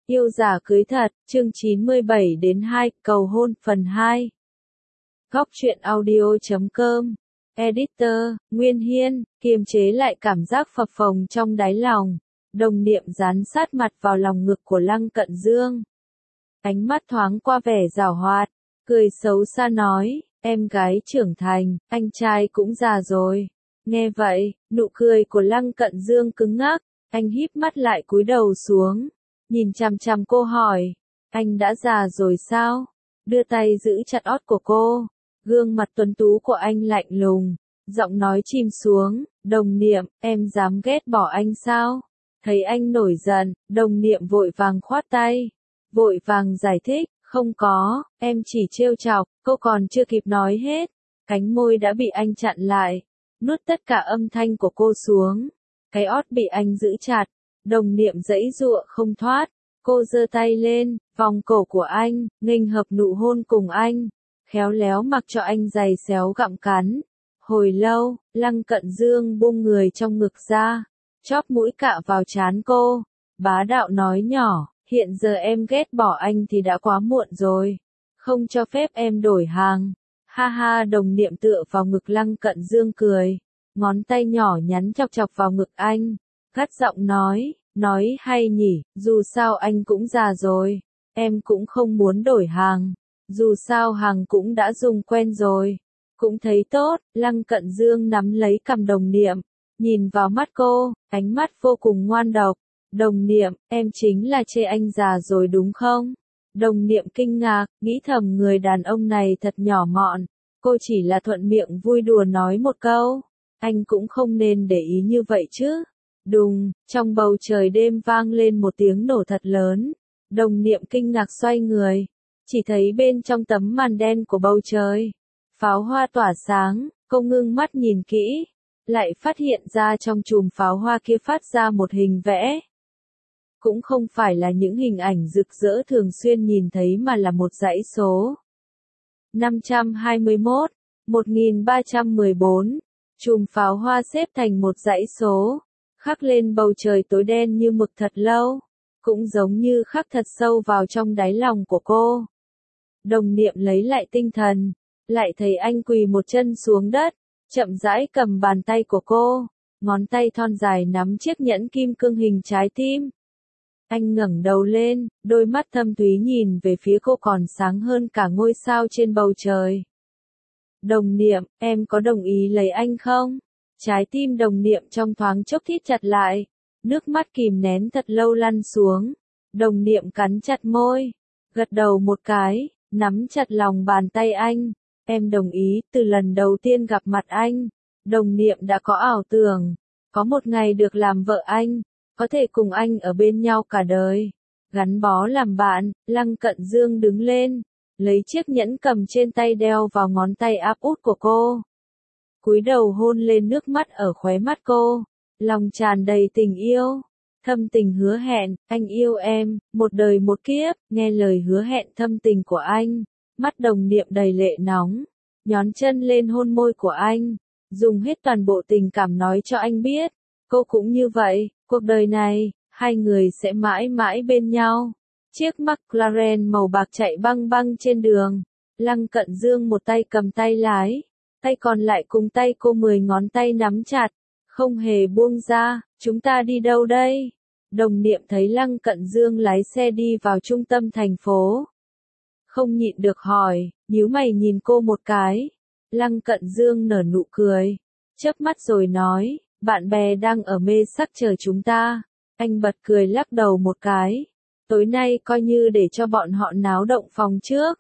Yêu giả cưới thật, chương 97 đến 2, cầu hôn phần 2. Góc truyện audio.com. Editor, Nguyên Hiên, kiềm chế lại cảm giác phập phồng trong đáy lòng. Đồng niệm dán sát mặt vào lòng ngực của Lăng Cận Dương. Ánh mắt thoáng qua vẻ giảo hoạt, cười xấu xa nói, em gái trưởng thành, anh trai cũng già rồi. Nghe vậy, nụ cười của Lăng Cận Dương cứng ngắc, anh híp mắt lại cúi đầu xuống. Nhìn chằm chằm cô hỏi, anh đã già rồi sao? Đưa tay giữ chặt ót của cô. Gương mặt tuấn tú của anh lạnh lùng, giọng nói chìm xuống, đồng niệm, em dám ghét bỏ anh sao? Thấy anh nổi giận, đồng niệm vội vàng khoát tay. Vội vàng giải thích, không có, em chỉ trêu chọc, cô còn chưa kịp nói hết. Cánh môi đã bị anh chặn lại, nuốt tất cả âm thanh của cô xuống. Cái ót bị anh giữ chặt. Đồng niệm giãy giụa không thoát, cô giơ tay lên, vòng cổ của anh, nghênh hợp nụ hôn cùng anh, khéo léo mặc cho anh giày xéo gặm cắn. Hồi lâu, Lăng Cận Dương buông người trong ngực ra, chóp mũi cạ vào trán cô, bá đạo nói nhỏ, hiện giờ em ghét bỏ anh thì đã quá muộn rồi, không cho phép em đổi hàng. Ha ha, đồng niệm tựa vào ngực Lăng Cận Dương cười, ngón tay nhỏ nhắn chọc chọc vào ngực anh, gắt giọng nói hay nhỉ, dù sao anh cũng già rồi, em cũng không muốn đổi hàng, dù sao hàng cũng đã dùng quen rồi, cũng thấy tốt. Lăng Cận Dương nắm lấy cằm đồng niệm, nhìn vào mắt cô, ánh mắt vô cùng ngoan độc. Đồng niệm, em chính là chê anh già rồi đúng không? Đồng niệm kinh ngạc, nghĩ thầm người đàn ông này thật nhỏ mọn, cô chỉ là thuận miệng vui đùa nói một câu, anh cũng không nên để ý như vậy chứ. Đùng, trong bầu trời đêm vang lên một tiếng nổ thật lớn. Đồng niệm kinh ngạc xoay người, chỉ thấy bên trong tấm màn đen của bầu trời, pháo hoa tỏa sáng, cô ngưng mắt nhìn kỹ, lại phát hiện ra trong chùm pháo hoa kia phát ra một hình vẽ. Cũng không phải là những hình ảnh rực rỡ thường xuyên nhìn thấy mà là một dãy số. 521, 1314, chùm pháo hoa xếp thành một dãy số, khắc lên bầu trời tối đen như mực thật lâu, cũng giống như khắc thật sâu vào trong đáy lòng của cô. Đồng niệm lấy lại tinh thần, lại thấy anh quỳ một chân xuống đất, chậm rãi cầm bàn tay của cô, ngón tay thon dài nắm chiếc nhẫn kim cương hình trái tim. Anh ngẩng đầu lên, đôi mắt thâm thúy nhìn về phía cô còn sáng hơn cả ngôi sao trên bầu trời. Đồng niệm, em có đồng ý lấy anh không? Trái tim đồng niệm trong thoáng chốc thít chặt lại, nước mắt kìm nén thật lâu lăn xuống. Đồng niệm cắn chặt môi, gật đầu một cái, nắm chặt lòng bàn tay anh. Em đồng ý. Từ lần đầu tiên gặp mặt anh, đồng niệm đã có ảo tưởng, có một ngày được làm vợ anh, có thể cùng anh ở bên nhau cả đời, gắn bó làm bạn. Lăng Cận Dương đứng lên, lấy chiếc nhẫn cầm trên tay đeo vào ngón tay áp út của cô. Cúi đầu hôn lên nước mắt ở khóe mắt cô, lòng tràn đầy tình yêu, thâm tình hứa hẹn, anh yêu em, một đời một kiếp. Nghe lời hứa hẹn thâm tình của anh, mắt đồng niệm đầy lệ nóng, nhón chân lên hôn môi của anh, dùng hết toàn bộ tình cảm nói cho anh biết, cô cũng như vậy, cuộc đời này, hai người sẽ mãi mãi bên nhau. Chiếc McLaren màu bạc chạy băng băng trên đường, Lăng Cận Dương một tay cầm tay lái, tay còn lại cùng tay cô 10 ngón tay nắm chặt, không hề buông ra. Chúng ta đi đâu đây? Đồng niệm thấy Lăng Cận Dương lái xe đi vào trung tâm thành phố, không nhịn được hỏi, nhíu mày nhìn cô một cái. Lăng Cận Dương nở nụ cười, chớp mắt rồi nói, bạn bè đang ở mê sắc chờ chúng ta. Anh bật cười lắc đầu một cái, tối nay coi như để cho bọn họ náo động phòng trước.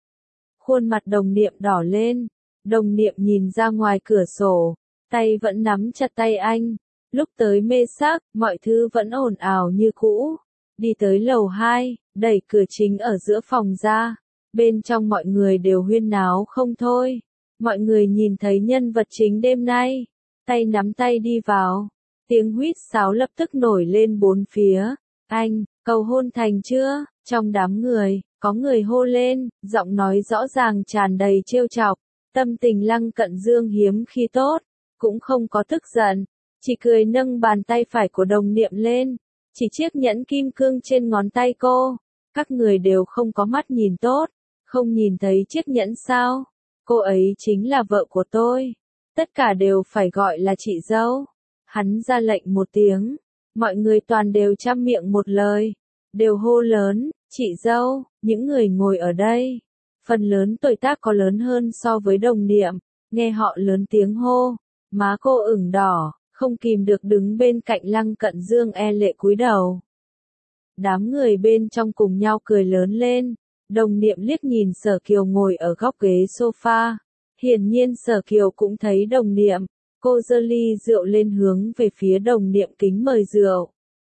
Khuôn mặt đồng niệm đỏ lên, đồng niệm nhìn ra ngoài cửa sổ, tay vẫn nắm chặt tay anh. Lúc tới mê sắc, mọi thứ vẫn ồn ào như cũ. Đi tới lầu 2, đẩy cửa chính ở giữa phòng ra. Bên trong mọi người đều huyên náo không thôi. Mọi người nhìn thấy nhân vật chính đêm nay, tay nắm tay đi vào. Tiếng huýt sáo lập tức nổi lên bốn phía. Anh, cầu hôn thành chưa? Trong đám người, có người hô lên, giọng nói rõ ràng tràn đầy trêu chọc. Tâm tình Lăng Cận Dương hiếm khi tốt, cũng không có tức giận, chỉ cười nâng bàn tay phải của đồng niệm lên, chỉ chiếc nhẫn kim cương trên ngón tay cô. Các người đều không có mắt nhìn tốt, không nhìn thấy chiếc nhẫn sao? Cô ấy chính là vợ của tôi. Tất cả đều phải gọi là chị dâu. Hắn ra lệnh một tiếng. Mọi người toàn đều chăm miệng một lời. Đều hô lớn, chị dâu, những người ngồi ở đây. Phần lớn tuổi tác có lớn hơn so với đồng niệm. Nghe họ lớn tiếng hô. Má cô ửng đỏ, không kìm được đứng bên cạnh Lăng Cận Dương e lệ cúi đầu. Đám người bên trong cùng nhau cười lớn lên. Đồng niệm liếc nhìn Sở Kiều ngồi ở góc ghế sofa. Hiển nhiên Sở Kiều cũng thấy đồng niệm. Cô giơ ly rượu lên hướng về phía đồng niệm kính mời rượu.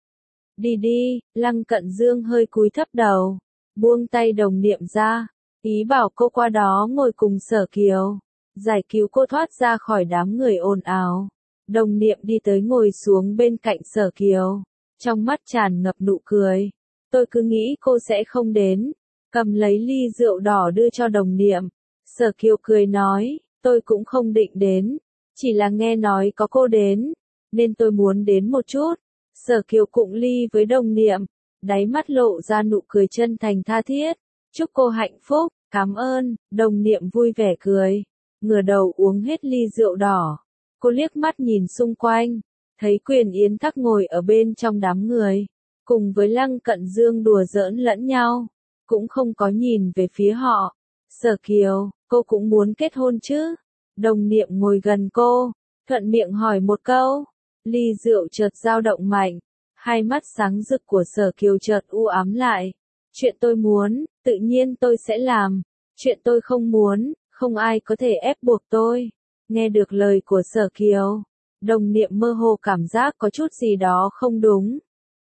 Đi đi, Lăng Cận Dương hơi cúi thấp đầu. Buông tay đồng niệm ra. Ý bảo cô qua đó ngồi cùng Sở Kiều. Giải cứu cô thoát ra khỏi đám người ồn ào. Đồng niệm đi tới ngồi xuống bên cạnh Sở Kiều. Trong mắt tràn ngập nụ cười. Tôi cứ nghĩ cô sẽ không đến. Cầm lấy ly rượu đỏ đưa cho đồng niệm. Sở Kiều cười nói, tôi cũng không định đến. Chỉ là nghe nói có cô đến. Nên tôi muốn đến một chút. Sở Kiều cụng ly với đồng niệm. Đáy mắt lộ ra nụ cười chân thành tha thiết. Chúc cô hạnh phúc, cảm ơn. Đồng niệm vui vẻ cười. Ngửa đầu uống hết ly rượu đỏ. Cô liếc mắt nhìn xung quanh. Thấy Quyền Yến Thắc ngồi ở bên trong đám người. Cùng với Lăng Cận Dương đùa giỡn lẫn nhau. Cũng không có nhìn về phía họ. Sở Kiều, cô cũng muốn kết hôn chứ? Đồng niệm ngồi gần cô. Thuận miệng hỏi một câu. Ly rượu chợt dao động mạnh. Hai mắt sáng rực của Sở Kiều chợt u ám lại. Chuyện tôi muốn, tự nhiên tôi sẽ làm. Chuyện tôi không muốn, không ai có thể ép buộc tôi. Nghe được lời của Sở Kiều. Đồng niệm mơ hồ cảm giác có chút gì đó không đúng.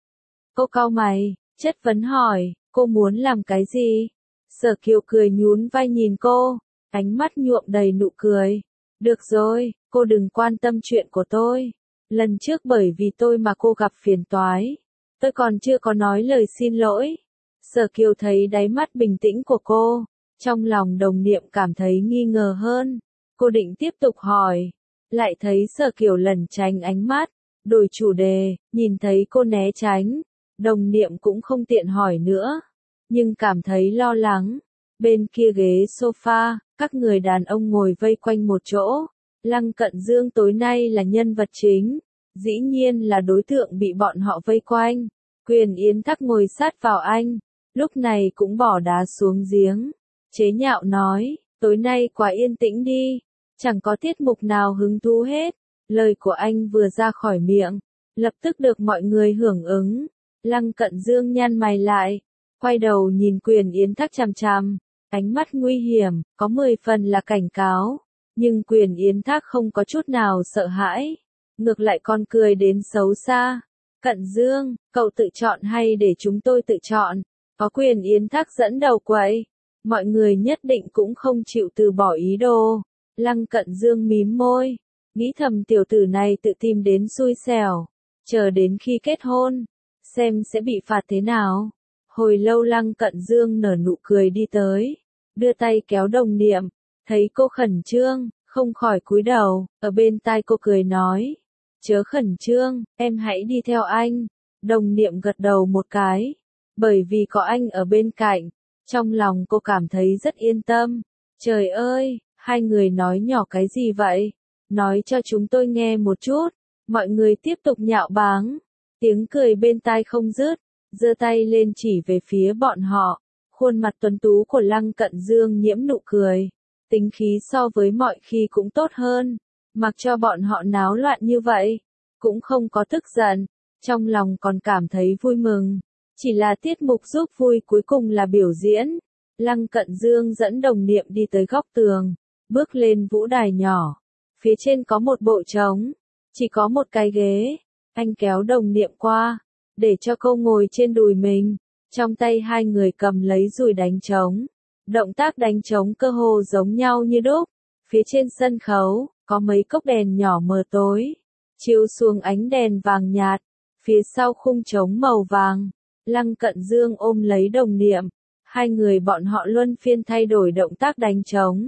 Cô cau mày, chất vấn hỏi, cô muốn làm cái gì? Sở Kiều cười nhún vai nhìn cô, ánh mắt nhuộm đầy nụ cười. Được rồi, cô đừng quan tâm chuyện của tôi. Lần trước bởi vì tôi mà cô gặp phiền toái. Tôi còn chưa có nói lời xin lỗi. Sở Kiều thấy đáy mắt bình tĩnh của cô. Trong lòng đồng niệm cảm thấy nghi ngờ hơn. Cô định tiếp tục hỏi. Lại thấy Sở Kiều lẩn tránh ánh mắt. Đổi chủ đề, nhìn thấy cô né tránh. Đồng niệm cũng không tiện hỏi nữa. Nhưng cảm thấy lo lắng. Bên kia ghế sofa, các người đàn ông ngồi vây quanh một chỗ. Lăng Cận Dương tối nay là nhân vật chính. Dĩ nhiên là đối tượng bị bọn họ vây quanh. Quyền Yến Thắc ngồi sát vào anh. Lúc này cũng bỏ đá xuống giếng. Chế nhạo nói, tối nay quá yên tĩnh đi. Chẳng có tiết mục nào hứng thú hết. Lời của anh vừa ra khỏi miệng. Lập tức được mọi người hưởng ứng. Lăng Cận Dương nhăn mày lại. Quay đầu nhìn Quyền Yến Thắc chằm chằm. Ánh mắt nguy hiểm, có 10 phần là cảnh cáo. Nhưng Quyền Yến Thác không có chút nào sợ hãi. Ngược lại còn cười đến xấu xa. Cận Dương, cậu tự chọn hay để chúng tôi tự chọn? Có Quyền Yến Thác dẫn đầu quậy. Mọi người nhất định cũng không chịu từ bỏ ý đồ. Lăng Cận Dương mím môi. Nghĩ thầm tiểu tử này tự tìm đến xui xẻo. Chờ đến khi kết hôn. Xem sẽ bị phạt thế nào. Hồi lâu Lăng Cận Dương nở nụ cười đi tới. Đưa tay kéo đồng niệm. Thấy cô khẩn trương, không khỏi cúi đầu, ở bên tai cô cười nói. Chớ khẩn trương, em hãy đi theo anh. Đồng niệm gật đầu một cái. Bởi vì có anh ở bên cạnh, trong lòng cô cảm thấy rất yên tâm. Trời ơi, hai người nói nhỏ cái gì vậy? Nói cho chúng tôi nghe một chút. Mọi người tiếp tục nhạo báng. Tiếng cười bên tai không dứt, giơ tay lên chỉ về phía bọn họ. Khuôn mặt tuấn tú của Lăng Cận Dương nhiễm nụ cười. Tính khí so với mọi khi cũng tốt hơn. Mặc cho bọn họ náo loạn như vậy. Cũng không có tức giận. Trong lòng còn cảm thấy vui mừng. Chỉ là tiết mục giúp vui cuối cùng là biểu diễn. Lăng Cận Dương dẫn đồng niệm đi tới góc tường. Bước lên vũ đài nhỏ. Phía trên có một bộ trống. Chỉ có một cái ghế. Anh kéo đồng niệm qua. Để cho cô ngồi trên đùi mình. Trong tay hai người cầm lấy dùi đánh trống. Động tác đánh trống cơ hồ giống nhau như đúc. Phía trên sân khấu, có mấy cốc đèn nhỏ mờ tối. Chiếu xuống ánh đèn vàng nhạt. Phía sau khung trống màu vàng. Lăng Cận Dương ôm lấy đồng niệm. Hai người bọn họ luân phiên thay đổi động tác đánh trống.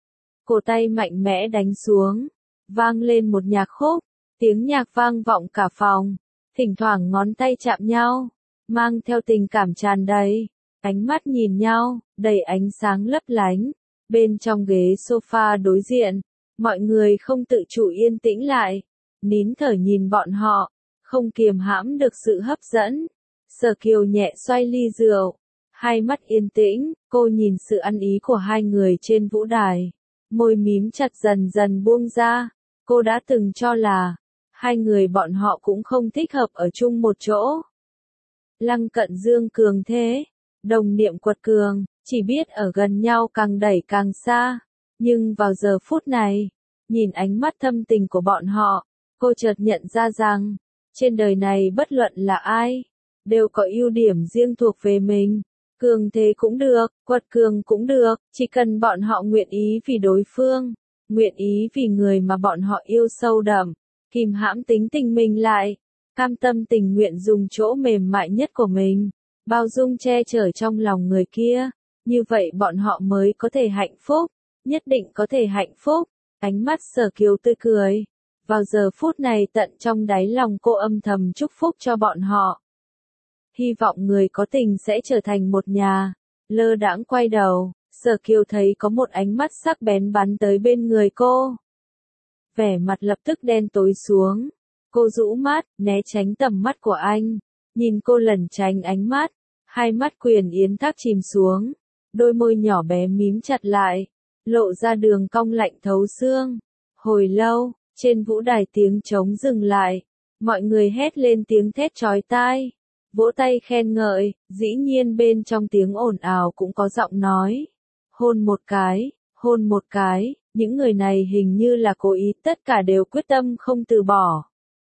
Cổ tay mạnh mẽ đánh xuống. Vang lên một nhạc khúc. Tiếng nhạc vang vọng cả phòng. thỉnh thoảng ngón tay chạm nhau, mang theo tình cảm tràn đầy, ánh mắt nhìn nhau, đầy ánh sáng lấp lánh. Bên trong ghế sofa đối diện, mọi người không tự chủ yên tĩnh lại, nín thở nhìn bọn họ, không kiềm hãm được sự hấp dẫn. Sở Kiều nhẹ xoay ly rượu, hai mắt yên tĩnh, cô nhìn sự ăn ý của hai người trên vũ đài, môi mím chặt dần dần buông ra. Cô đã từng cho là hai người bọn họ cũng không thích hợp ở chung một chỗ. Lăng Cận Dương cường thế, đồng niệm quật cường, chỉ biết ở gần nhau càng đẩy càng xa. Nhưng vào giờ phút này, nhìn ánh mắt thâm tình của bọn họ, cô chợt nhận ra rằng, trên đời này bất luận là ai, đều có ưu điểm riêng thuộc về mình. Cường thế cũng được, quật cường cũng được, chỉ cần bọn họ nguyện ý vì đối phương, nguyện ý vì người mà bọn họ yêu sâu đậm, kìm hãm tính tình mình lại, cam tâm tình nguyện dùng chỗ mềm mại nhất của mình, bao dung che chở trong lòng người kia, như vậy bọn họ mới có thể hạnh phúc, nhất định có thể hạnh phúc. Ánh mắt Sở Kiều tươi cười, vào giờ phút này tận trong đáy lòng cô âm thầm chúc phúc cho bọn họ. Hy vọng người có tình sẽ trở thành một nhà. Lơ đãng quay đầu, Sở Kiều thấy có một ánh mắt sắc bén bắn tới bên người cô. Vẻ mặt lập tức đen tối xuống. Cô rũ mắt, né tránh tầm mắt của anh. Nhìn cô lẩn tránh ánh mắt. Hai mắt Quyền Yến Thác chìm xuống. Đôi môi nhỏ bé mím chặt lại. Lộ ra đường cong lạnh thấu xương. Hồi lâu, trên vũ đài tiếng trống dừng lại. Mọi người hét lên tiếng thét chói tai. Vỗ tay khen ngợi, dĩ nhiên bên trong tiếng ồn ào cũng có giọng nói. Hôn một cái, những người này hình như là cố ý, tất cả đều quyết tâm không từ bỏ.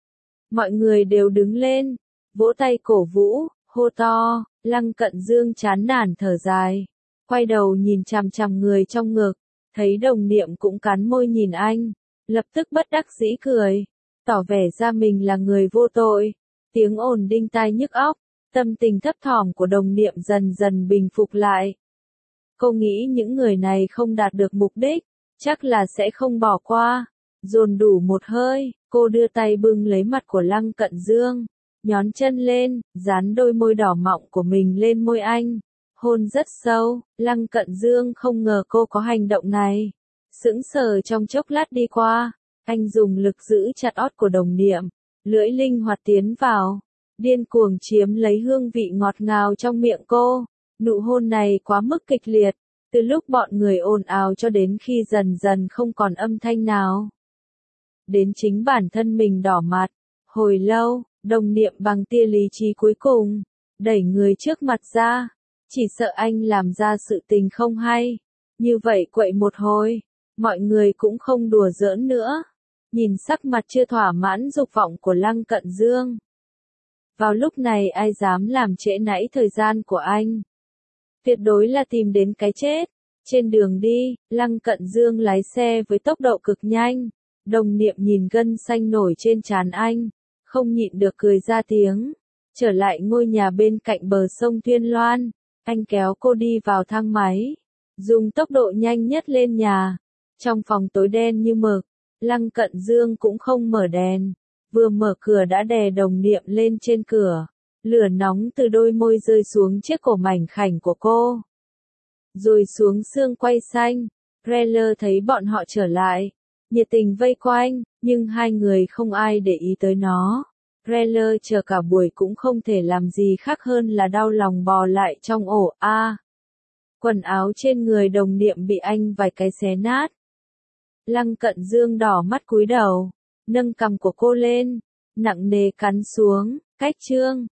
Mọi người đều đứng lên, vỗ tay cổ vũ, hô to. Lăng Cận Dương chán nản thở dài, quay đầu nhìn chằm chằm người trong ngực, thấy đồng niệm cũng cắn môi nhìn anh, lập tức bất đắc dĩ cười, tỏ vẻ ra mình là người vô tội. Tiếng ồn đinh tai nhức óc, tâm tình thấp thỏm của đồng niệm dần dần bình phục lại. Cô nghĩ những người này không đạt được mục đích, chắc là sẽ không bỏ qua. Dồn đủ một hơi, cô đưa tay bưng lấy mặt của Lăng Cận Dương, nhón chân lên, dán đôi môi đỏ mọng của mình lên môi anh. Hôn rất sâu, Lăng Cận Dương không ngờ cô có hành động này. Sững sờ trong chốc lát đi qua, anh dùng lực giữ chặt ót của đồng niệm. Lưỡi linh hoạt tiến vào, điên cuồng chiếm lấy hương vị ngọt ngào trong miệng cô. Nụ hôn này quá mức kịch liệt, từ lúc bọn người ồn ào cho đến khi dần dần không còn âm thanh nào. Đến chính bản thân mình đỏ mặt, hồi lâu, đồng niệm bằng tia lý trí cuối cùng, đẩy người trước mặt ra, chỉ sợ anh làm ra sự tình không hay. Như vậy quậy một hồi, mọi người cũng không đùa giỡn nữa. Nhìn sắc mặt chưa thỏa mãn dục vọng của Lăng Cận Dương. Vào lúc này ai dám làm trễ nãy thời gian của anh. Tuyệt đối là tìm đến cái chết. Trên đường đi, Lăng Cận Dương lái xe với tốc độ cực nhanh. Đồng niệm nhìn gân xanh nổi trên trán anh, không nhịn được cười ra tiếng. Trở lại ngôi nhà bên cạnh bờ sông Tuyên Loan, anh kéo cô đi vào thang máy. Dùng tốc độ nhanh nhất lên nhà. Trong phòng tối đen như mực. Lăng Cận Dương cũng không mở đèn, vừa mở cửa đã đè đồng niệm lên trên cửa, lửa nóng từ đôi môi rơi xuống chiếc cổ mảnh khảnh của cô, rồi xuống xương quay xanh. Preller thấy bọn họ trở lại, nhiệt tình vây quanh, nhưng hai người không ai để ý tới nó. Preller chờ cả buổi cũng không thể làm gì khác hơn là đau lòng bò lại trong ổ a. Quần áo trên người đồng niệm bị anh vài cái xé nát. Lăng Cận Dương đỏ mắt cúi đầu, nâng cằm của cô lên, nặng nề cắn xuống, cách chương.